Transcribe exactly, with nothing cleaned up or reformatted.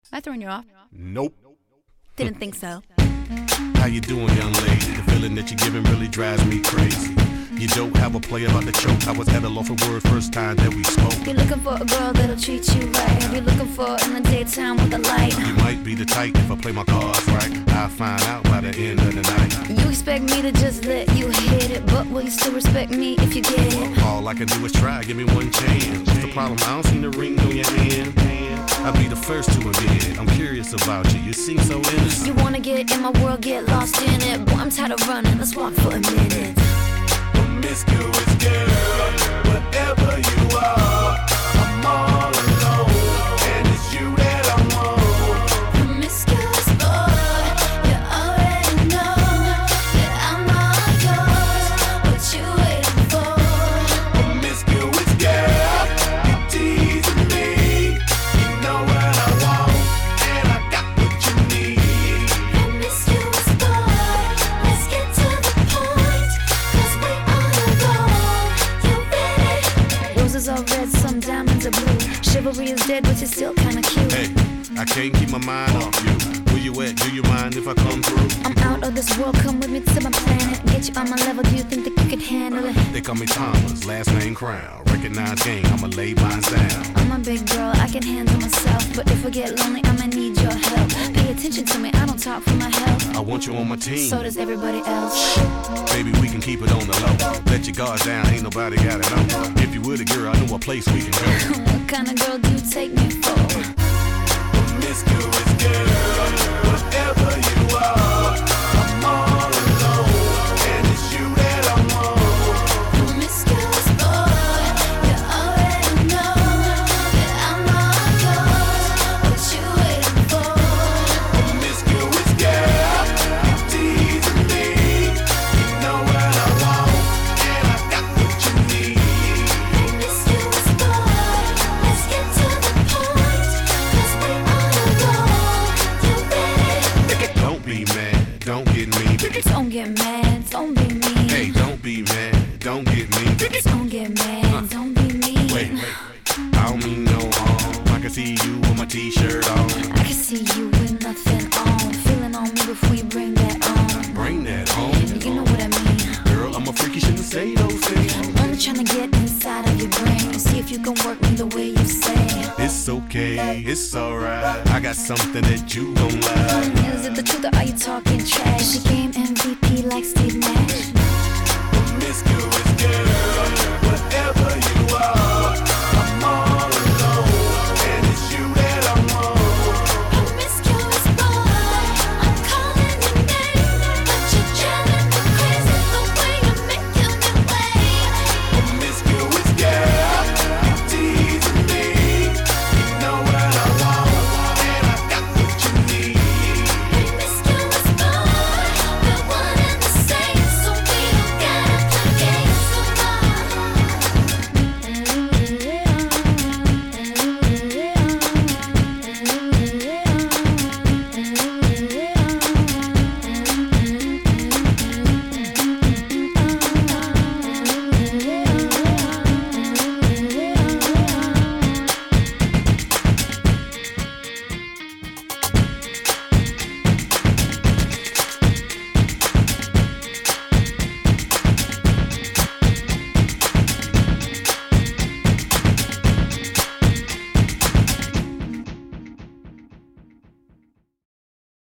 I throwing you off? Nope. Didn't think so. How you doing, young lady? The feeling that you're giving really drives me crazy. You don't have a play about the choke. I was at a loss for words first time that we spoke. You're looking for a girl that'll treat you right. You're looking for in the daytime with the light. You might be the type if I play my cards right. I'll find out by the end of the night. You expect me to just let you hit it, but will you still respect me if you get it? All I can do is try, give me one chance. What's the problem? I don't see the ring on your hand. I'll be the first to admit I'm curious about you, you seem so innocent. You wanna get in my world, get lost in it. Boy, I'm tired of running, let's walk for a minute. Promiscuous girl, whatever you are, I'm all alone, and it's you that I want. Promiscuous boy, you already know that I'm all yours. What you waiting for? Promiscuous girl, you teasing me. You know what I want, and I got what you need. Promiscuous boy, let's get to the point, 'cause we on the road. You ready? Roses are red, some diamonds are blue. Chivalry is dead, but you're still kinda cute. Hey, I can't keep my mind off you. Where you at? Do you mind if I come through? I'm out of this world, come with me to my planet. Get you on my level, do you think that you can handle it? They call me Thomas, last name Crown. Recognize game, I'ma lay mine down. I'm a big girl, I can handle myself. But if I get lonely, I'ma need your help. Pay attention to me, I don't talk for my health. I want you on my team. So does everybody else. Baby, we can keep it on the low. Let your guard down, ain't nobody got it on. If you were the girl, I know a place we can go. What kind of girl do you take me for? Promiscuous girl, whatever you are, I'm all alone, and it's you that I want. Promiscuous boy, you already know that I'm all yours. What you waiting for? Promiscuous girl, you teasing me. You know what I want, and I got what you need. Promiscuous boy, let's get to the point, 'cause we on the road. You ready? Don't be mad, don't get me. Don't get mad, don't be mean. Hey, don't be mad, don't get me. Don't get mad, don't be mean. Wait, wait, I don't mean no harm. I can see you with my t-shirt on. I can see you with nothing on. Feeling on me before you bring that on. Bring that on. You know what I mean. Girl, I'm a freak, you shouldn't say those things. Only trying to get inside of your brain and see if you can work me the way you say. It's okay, it's alright. I got something that you gon' like. Is it the truth or are you talking trash? She game M V P like Steve Nash. Promiscuous